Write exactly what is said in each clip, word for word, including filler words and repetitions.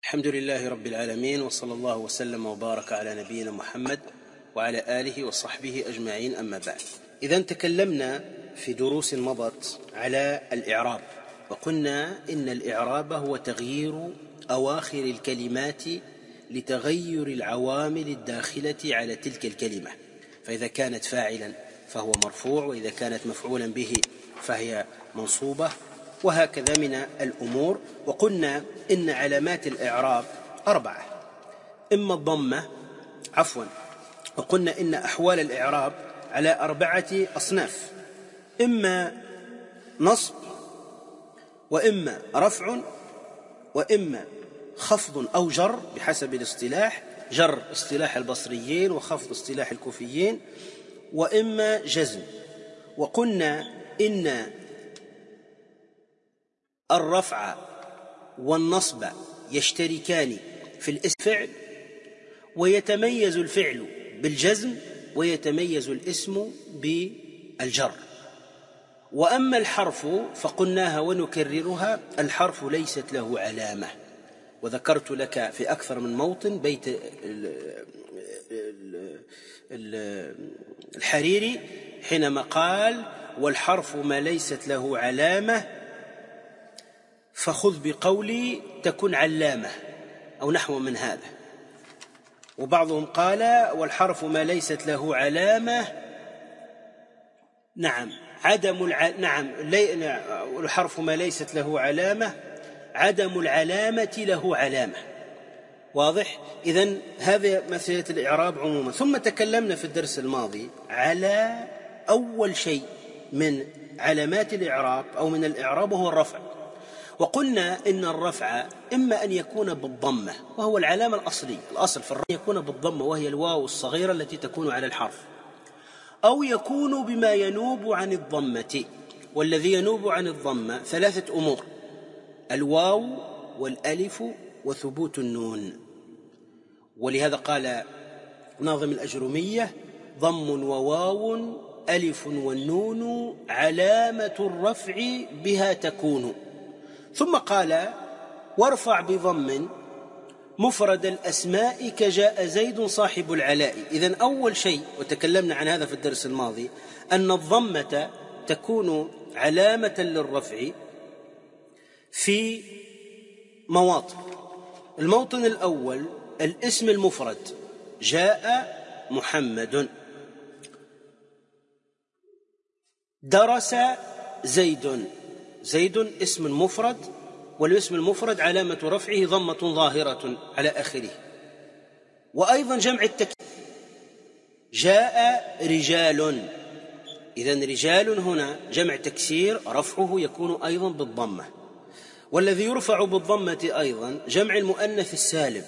الحمد لله رب العالمين، وصلى الله وسلم وبارك على نبينا محمد وعلى آله وصحبه أجمعين، أما بعد. إذن تكلمنا في دروس مضت على الإعراب، وقلنا إن الإعراب هو تغيير أواخر الكلمات لتغير العوامل الداخلة على تلك الكلمة، فإذا كانت فاعلا فهو مرفوع، وإذا كانت مفعولا به فهي منصوبة، وهكذا من الأمور. وقلنا إن علامات الإعراب أربعة، إما الضمة عفوا وقلنا إن أحوال الإعراب على أربعة أصناف، إما نصب، وإما رفع، وإما خفض أو جر بحسب الاصطلاح، جر اصطلاح البصريين وخفض اصطلاح الكوفيين، وإما جزم. وقلنا إن الرفع والنصب يشتركان في الاسم، ويتميز الفعل بالجزم، ويتميز الاسم بالجر. وأما الحرف فقلناها ونكررها، الحرف ليست له علامة، وذكرت لك في أكثر من موطن بيت الحريري حينما قال: والحرف ما ليست له علامة فخذ بقولي تكن علامة، أو نحو من هذا. وبعضهم قال: والحرف ما ليست له علامة نعم عدم الع... نعم لي... الحرف ما ليست له علامة عدم العلامة له علامة. واضح؟ إذن هذا مسألة الإعراب عموما. ثم تكلمنا في الدرس الماضي على أول شيء من علامات الإعراب أو من الإعراب، وهو الرفع. وقلنا إن الرفع إما أن يكون بالضمة، وهو العلامة الأصلية، الأصل في الرفع يكون بالضمة، وهي الواو الصغيرة التي تكون على الحرف، أو يكون بما ينوب عن الضمة. والذي ينوب عن الضمة ثلاثة أمور: الواو والألف وثبوت النون. ولهذا قال ناظم الأجرمية: ضم وواو ألف والنون علامة الرفع بها تكون. ثم قال: وارفع بضم مفرد الأسماء كجاء زيد صاحب العلاء. إذن أول شيء، وتكلمنا عن هذا في الدرس الماضي، أن الضمة تكون علامة للرفع في مواطن. الموطن الأول الاسم المفرد: جاء محمد، درس زيد. زيد اسم مفرد، والاسم المفرد علامة رفعه ضمة ظاهرة على آخره. وأيضا جمع التكسير: جاء رجال. إذن رجال هنا جمع تكسير، رفعه يكون أيضا بالضمة. والذي يرفع بالضمة أيضا جمع المؤنث السالم: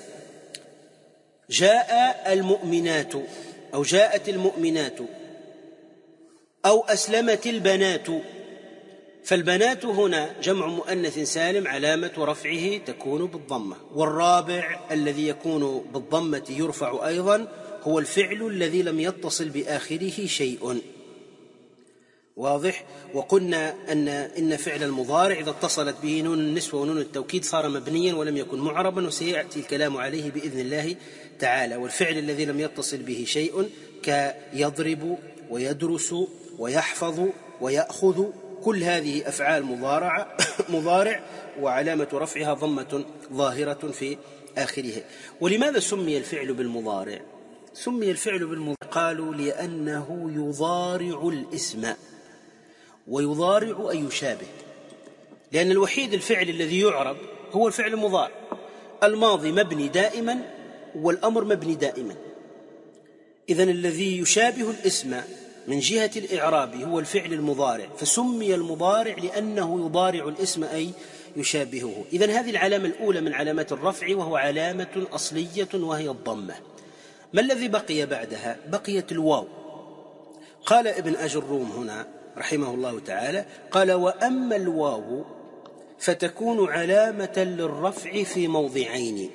جاء المؤمنات، أو جاءت المؤمنات، أو أسلمت البنات. فالبنات هنا جمع مؤنث سالم علامة رفعه تكون بالضمة. والرابع الذي يكون بالضمة يرفع أيضا هو الفعل الذي لم يتصل بآخره شيء. واضح؟ وقلنا أن إن فعل المضارع إذا اتصلت به نون النسوة ونون التوكيد صار مبنيا ولم يكن معربا، وسيأتي الكلام عليه بإذن الله تعالى. والفعل الذي لم يتصل به شيء كيضرب ويدرس ويحفظ ويأخذ، كل هذه أفعال مضارعة مضارع، وعلامة رفعها ضمة ظاهرة في آخره. ولماذا سمي الفعل بالمضارع؟ سمي الفعل بالمضارع قالوا لأنه يضارع الاسم، ويضارع أي يشابه، لأن الوحيد الفعل الذي يعرب هو الفعل المضارع. الماضي مبني دائما، والأمر مبني دائما. إذن الذي يشابه الاسم من جهة الإعراب هو الفعل المضارع، فسمي المضارع لأنه يضارع الاسم أي يشابهه. إذن هذه العلامة الأولى من علامات الرفع، وهو علامة أصلية وهي الضمة. ما الذي بقي بعدها؟ بقيت الواو. قال ابن أجروم هنا رحمه الله تعالى، قال: وأما الواو فتكون علامة للرفع في موضعين: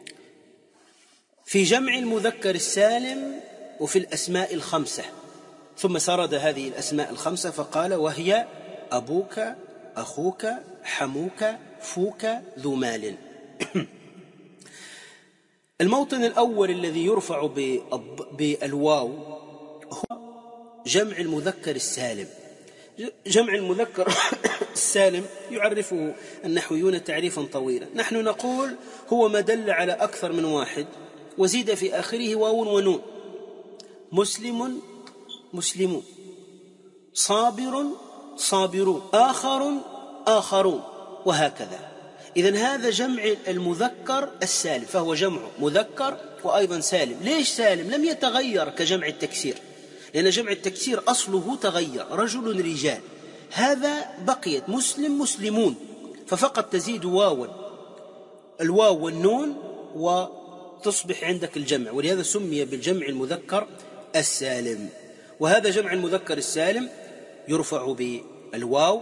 في جمع المذكر السالم، وفي الأسماء الخمسة. ثم سرد هذه الأسماء الخمسة فقال: وهي أبوك، أخوك، حموك، فوك، ذو مال. الموطن الأول الذي يرفع بالواو هو جمع المذكر السالم. جمع المذكر السالم يعرفه النحويون تعريفا طويلا. نحن نقول هو ما دل على أكثر من واحد وزيد في آخره واو ونون. مسلم مسلمون، صابر صابرون، آخر آخرون، وهكذا. إذن هذا جمع المذكر السالم، فهو جمع مذكر وأيضا سالم. ليش سالم؟ لم يتغير كجمع التكسير، لأن جمع التكسير أصله تغير، رجل رجال. هذا بقيت مسلم مسلمون، ففقط تزيد واوا، الواو والنون، وتصبح عندك الجمع، ولهذا سمي بالجمع المذكر السالم. وهذا جمع المذكر السالم يرفع بالواو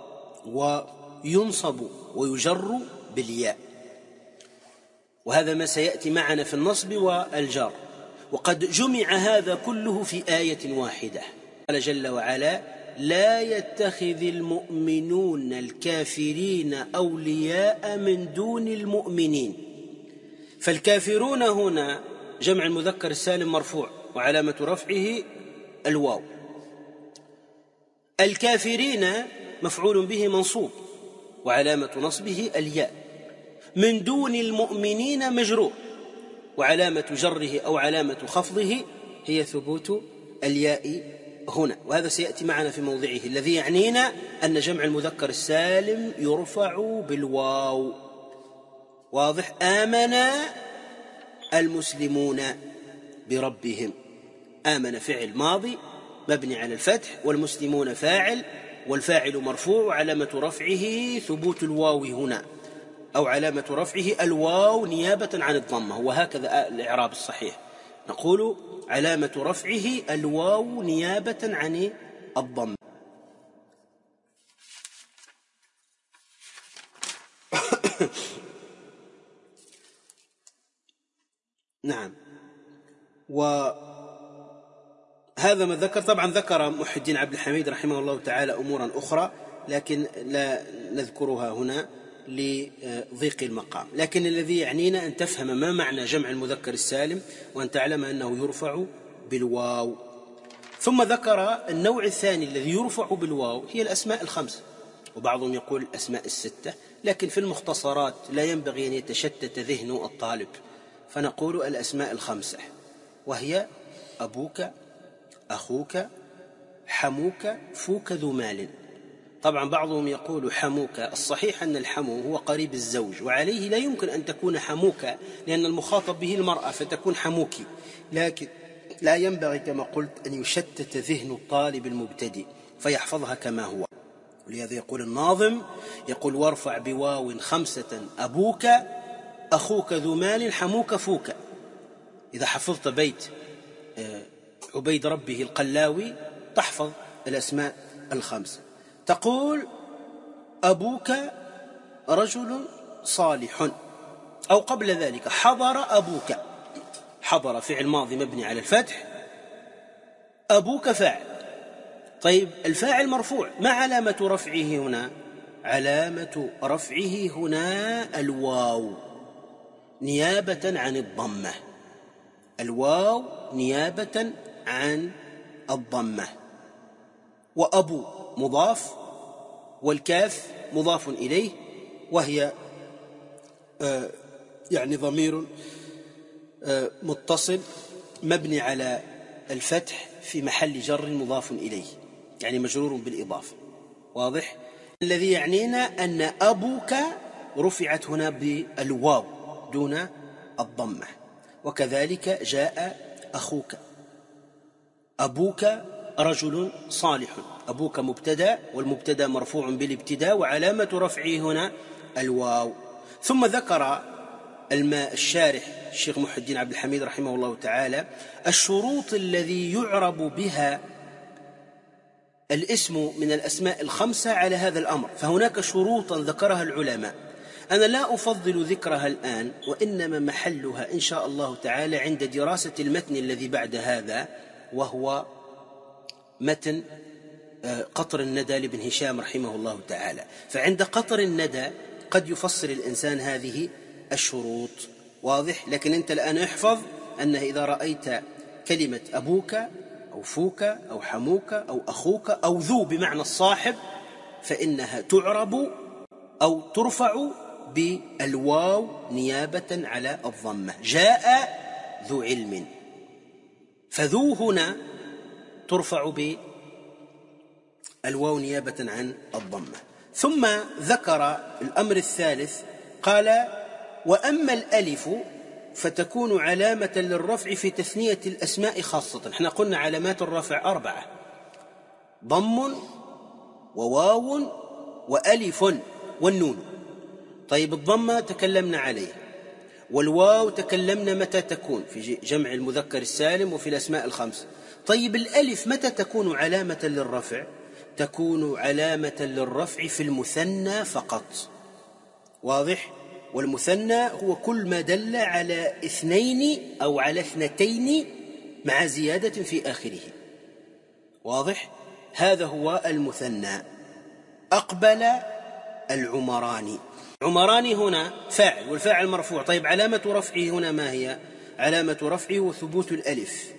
وينصب ويجر بالياء، وهذا ما سيأتي معنا في النصب والجر. وقد جمع هذا كله في آية واحدة. قال جل وعلا: لا يتخذ المؤمنون الكافرين أولياء من دون المؤمنين. فالكافرون هنا جمع المذكر السالم مرفوع وعلامة رفعه الواو. الكافرين مفعول به منصوب وعلامة نصبه الياء. من دون المؤمنين مجرور وعلامة جره أو علامة خفضه هي ثبوت الياء هنا، وهذا سيأتي معنا في موضعه. الذي يعنينا أن جمع المذكر السالم يرفع بالواو. واضح؟ آمن المسلمون بربهم. آمن فعل ماضي مبني على الفتح، والمسلمون فاعل، والفاعل مرفوع وعلامة رفعه ثبوت الواو هنا، أو علامة رفعه الواو نيابة عن الضمة. وهكذا الإعراب الصحيح، نقول علامة رفعه الواو نيابة عن الضمة. نعم. وهذا ما ذكر، طبعا ذكر محي الدين عبد الحميد رحمه الله تعالى أمورا أخرى لكن لا نذكرها هنا لضيق المقام. لكن الذي يعنينا أن تفهم ما معنى جمع المذكر السالم، وأن تعلم أنه يرفع بالواو. ثم ذكر النوع الثاني الذي يرفع بالواو هي الأسماء الخمسة، وبعضهم يقول الأسماء الستة، لكن في المختصرات لا ينبغي أن يتشتت ذهن الطالب، فنقول الأسماء الخمسة، وهي أبوك، أخوك، حموك، فوك ذو مال. طبعا بعضهم يقول حموك، الصحيح أن الحمو هو قريب الزوج، وعليه لا يمكن أن تكون حموك لأن المخاطب به المرأة فتكون حموكي، لكن لا ينبغي كما قلت أن يشتت ذهن الطالب المبتدئ فيحفظها كما هو. ولهذا يقول الناظم، يقول: وارفع بواو خمسة أبوك، أخوك ذو مال، حموك، فوك. إذا حفظت بيت عبيد ربه القلاوي تحفظ الأسماء الخمسة. تقول: أبوك رجل صالح، أو قبل ذلك حضر أبوك. حضر فعل ماضي مبني على الفتح، أبوك فاعل. طيب الفاعل مرفوع، ما علامة رفعه هنا؟ علامة رفعه هنا الواو نيابة عن الضمة. الواو نيابة عن الضمة. وأبو مضاف، والكاف مضاف إليه، وهي آه يعني ضمير آه متصل مبني على الفتح في محل جر مضاف إليه، يعني مجرور بالإضافة. واضح؟ الذي يعنينا أن أبوك رفعت هنا بالواو دون الضمة، وكذلك جاء أخوك. أبوك رجل صالح، أبوك مبتدأ، والمبتدأ مرفوع بالابتداء وعلامة رفعه هنا الواو. ثم ذكر الماء الشارح الشيخ محي الدين عبد الحميد رحمه الله تعالى الشروط الذي يعرب بها الاسم من الأسماء الخمسة على هذا الأمر. فهناك شروطا ذكرها العلماء، أنا لا أفضل ذكرها الآن، وإنما محلها إن شاء الله تعالى عند دراسة المتن الذي بعد هذا، وهو متن قطر الندى لابن هشام رحمه الله تعالى. فعند قطر الندى قد يفصل الإنسان هذه الشروط. واضح؟ لكن أنت الآن احفظ أنه إذا رأيت كلمة أبوك أو فوك أو حموك أو أخوك أو ذو بمعنى الصاحب فإنها تعرب أو ترفع بالواو نيابة على الضمة. جاء ذو علم، فذو هنا ترفع بالواو نيابة عن الضمة. ثم ذكر الأمر الثالث قال: وأما الألف فتكون علامة للرفع في تثنية الأسماء خاصة. احنا قلنا علامات الرفع أربعة: ضم وواو وألف والنون. طيب الضمة تكلمنا عليه، والواو تكلمنا متى تكون في جمع المذكر السالم وفي الأسماء الخمس. طيب الألف متى تكون علامة للرفع؟ تكون علامة للرفع في المثنى فقط. واضح؟ والمثنى هو كل ما دل على اثنين أو على اثنتين مع زيادة في آخره. واضح؟ هذا هو المثنى. أقبل العمران. عمران هنا فاعل، والفاعل مرفوع. طيب علامة رفعه هنا ما هي؟ علامة رفعه وثبوت الألف.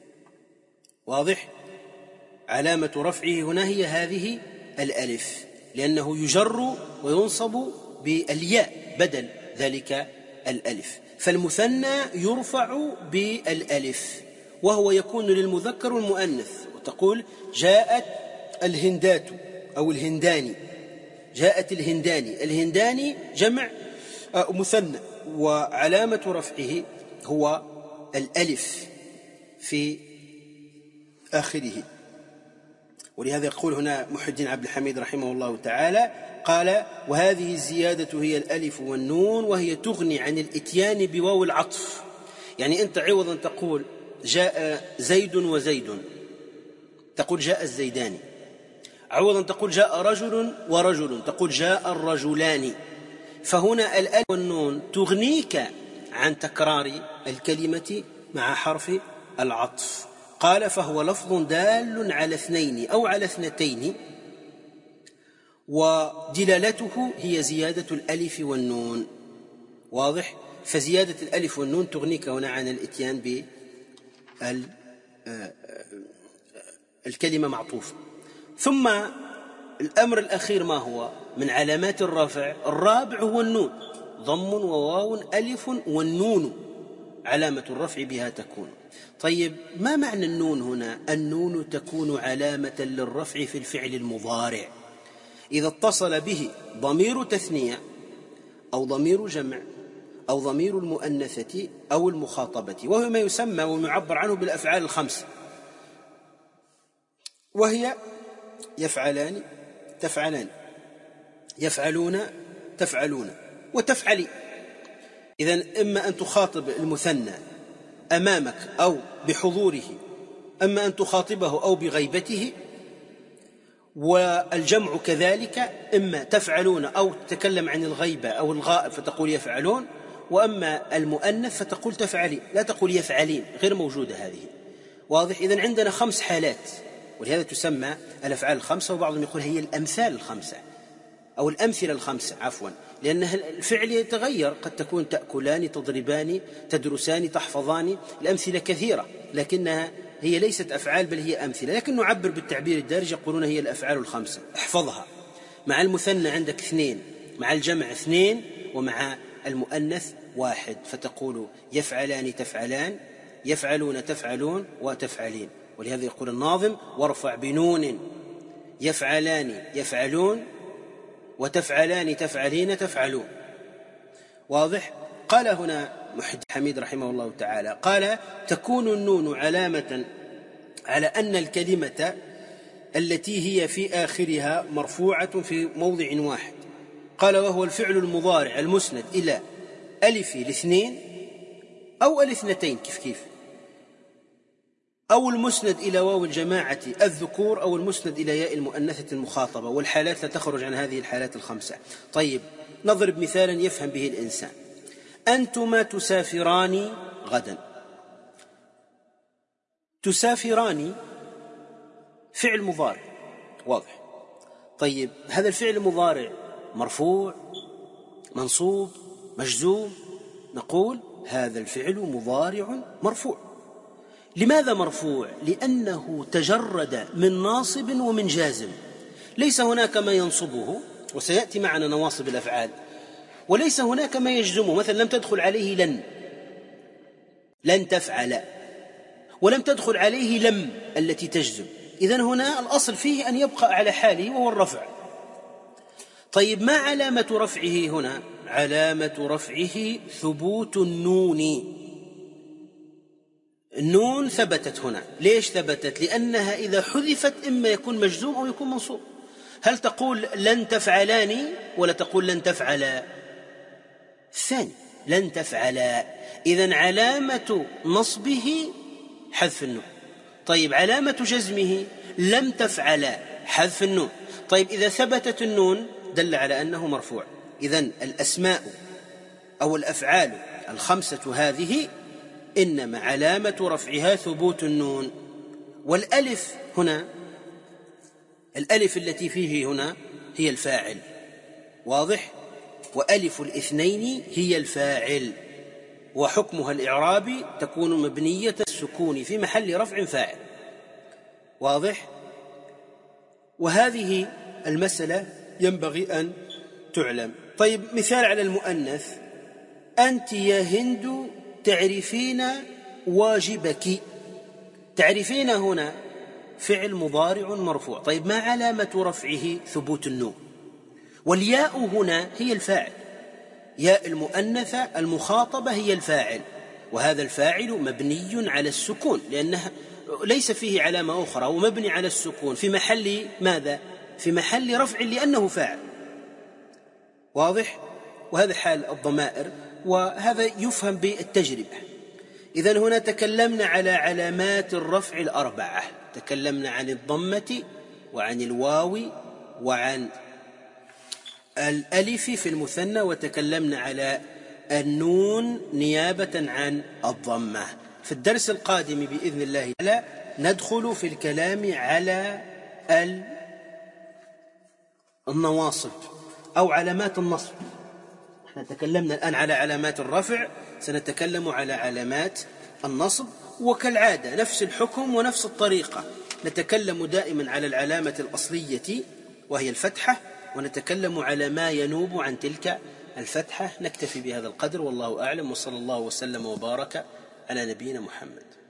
واضح؟ علامة رفعه هنا هي هذه الألف، لأنه يجر وينصب بالياء بدل ذلك الألف. فالمثنى يرفع بالألف، وهو يكون للمذكر والمؤنث. وتقول: جاءت الهندات أو الهنداني. جاءت الهنداني. الهنداني جمع مثنى، وعلامة رفعه هو الألف في آخره. ولهذا يقول هنا محي الدين عبد الحميد رحمه الله تعالى قال: وهذه الزيادة هي الألف والنون، وهي تغني عن الإتيان بواو العطف. يعني أنت عوضا تقول جاء زيد وزيد تقول جاء الزيدان، عوضا تقول جاء رجل ورجل تقول جاء الرجلان. فهنا الألف والنون تغنيك عن تكرار الكلمة مع حرف العطف. قال: فهو لفظ دال على اثنين أو على اثنتين، ودلالته هي زيادة الألف والنون. واضح؟ فزيادة الألف والنون تغنيك هنا عن الاتيان بالكلمة معطوفة. ثم الأمر الأخير ما هو من علامات الرفع؟ الرابع هو النون. ضم وواو ألف والنون علامة الرفع بها تكون. طيب ما معنى النون هنا؟ النون تكون علامة للرفع في الفعل المضارع إذا اتصل به ضمير تثنية أو ضمير جمع أو ضمير المؤنثة أو المخاطبة، وهو ما يسمى ويعبر عنه بالأفعال الخمس، وهي يفعلان تفعلان، يفعلون تفعلون، وتفعلي. إذن إما أن تخاطب المثنى أمامك أو بحضوره، أما أن تخاطبه أو بغيبته. والجمع كذلك، إما تفعلون أو تتكلم عن الغيبة أو الغائب فتقول يفعلون، وأما المؤنث فتقول تفعلي، لا تقول يفعلين، غير موجودة هذه. واضح؟ إذن عندنا خمس حالات، ولهذا تسمى الأفعال الخمسة، وبعضهم يقول هي الأمثال الخمسة أو الأمثلة الخمسة عفوا، لأن الفعل يتغير، قد تكون تأكلان، تضربان، تدرسان، تحفظان. الأمثلة كثيرة لكنها هي ليست أفعال بل هي أمثلة، لكن نعبر بالتعبير الدارج يقولون هي الأفعال الخمسة. احفظها. مع المثنى عندك اثنين، مع الجمع اثنين، ومع المؤنث واحد، فتقول يفعلان تفعلان، يفعلون تفعلون، وتفعلين. ولهذا يقول الناظم: وارفع بنون يفعلان يفعلون، وتفعلان تفعلين تفعلون. واضح؟ قال هنا محي حميد رحمه الله تعالى قال: تكون النون علامة على أن الكلمة التي هي في آخرها مرفوعة في موضع واحد. قال: وهو الفعل المضارع المسند إلى ألف الاثنين أو الاثنتين كيف كيف، أو المسند إلى واو الجماعة الذكور، أو المسند إلى ياء المؤنثة المخاطبة. والحالات لا تخرج عن هذه الحالات الخمسة. طيب نضرب مثالا يفهم به الإنسان: أنتما تسافران غدا. تسافران فعل مضارع واضح. طيب هذا الفعل المضارع مرفوع، منصوب، مجزوم، نقول هذا الفعل مضارع مرفوع. لماذا مرفوع؟ لأنه تجرد من ناصب ومن جازم، ليس هناك ما ينصبه، وسيأتي معنا نواصب الأفعال، وليس هناك ما يجزمه. مثلا لم تدخل عليه لن، لن تفعل، ولم تدخل عليه لم التي تجزم. إذن هنا الأصل فيه أن يبقى على حاله وهو الرفع. طيب ما علامة رفعه هنا؟ علامة رفعه ثبوت النون. النون ثبتت هنا. ليش ثبتت؟ لأنها إذا حذفت إما يكون مجزوم أو يكون منصوب. هل تقول لن تفعلاني ولا تقول لن تفعلا؟ الثاني، لن تفعلا. إذن علامة نصبه حذف النون. طيب علامة جزمه لم تفعل، حذف النون. طيب إذا ثبتت النون دل على أنه مرفوع. إذن الأسماء أو الأفعال الخمسة هذه إنما علامة رفعها ثبوت النون. والألف هنا، الألف التي فيه هنا هي الفاعل، واضح؟ وألف الاثنين هي الفاعل، وحكمها الإعرابي تكون مبنية السكون في محل رفع فاعل، واضح؟ وهذه المسألة ينبغي أن تعلم. طيب مثال على المؤنث: أنت يا هند تعرفين واجبك. تعرفين هنا فعل مضارع مرفوع. طيب ما علامة رفعه؟ ثبوت النون. والياء هنا هي الفاعل، ياء المؤنثة المخاطبة هي الفاعل، وهذا الفاعل مبني على السكون لأنها ليس فيه علامة أخرى، ومبني على السكون في محل ماذا؟ في محل رفع لأنه فاعل، واضح؟ وهذا حال الضمائر، وهذا يفهم بالتجربة. إذن هنا تكلمنا على علامات الرفع الأربعة، تكلمنا عن الضمة وعن الواو وعن الألف في المثنى، وتكلمنا على النون نيابة عن الضمة. في الدرس القادم بإذن الله تعالى ندخل في الكلام على النواصب أو علامات النصب. احنا تكلمنا الآن على علامات الرفع، سنتكلم على علامات النصب، وكالعادة نفس الحكم ونفس الطريقة. نتكلم دائما على العلامة الأصلية وهي الفتحة، ونتكلم على ما ينوب عن تلك الفتحة. نكتفي بهذا القدر، والله أعلم، وصلى الله وسلم وبارك على نبينا محمد.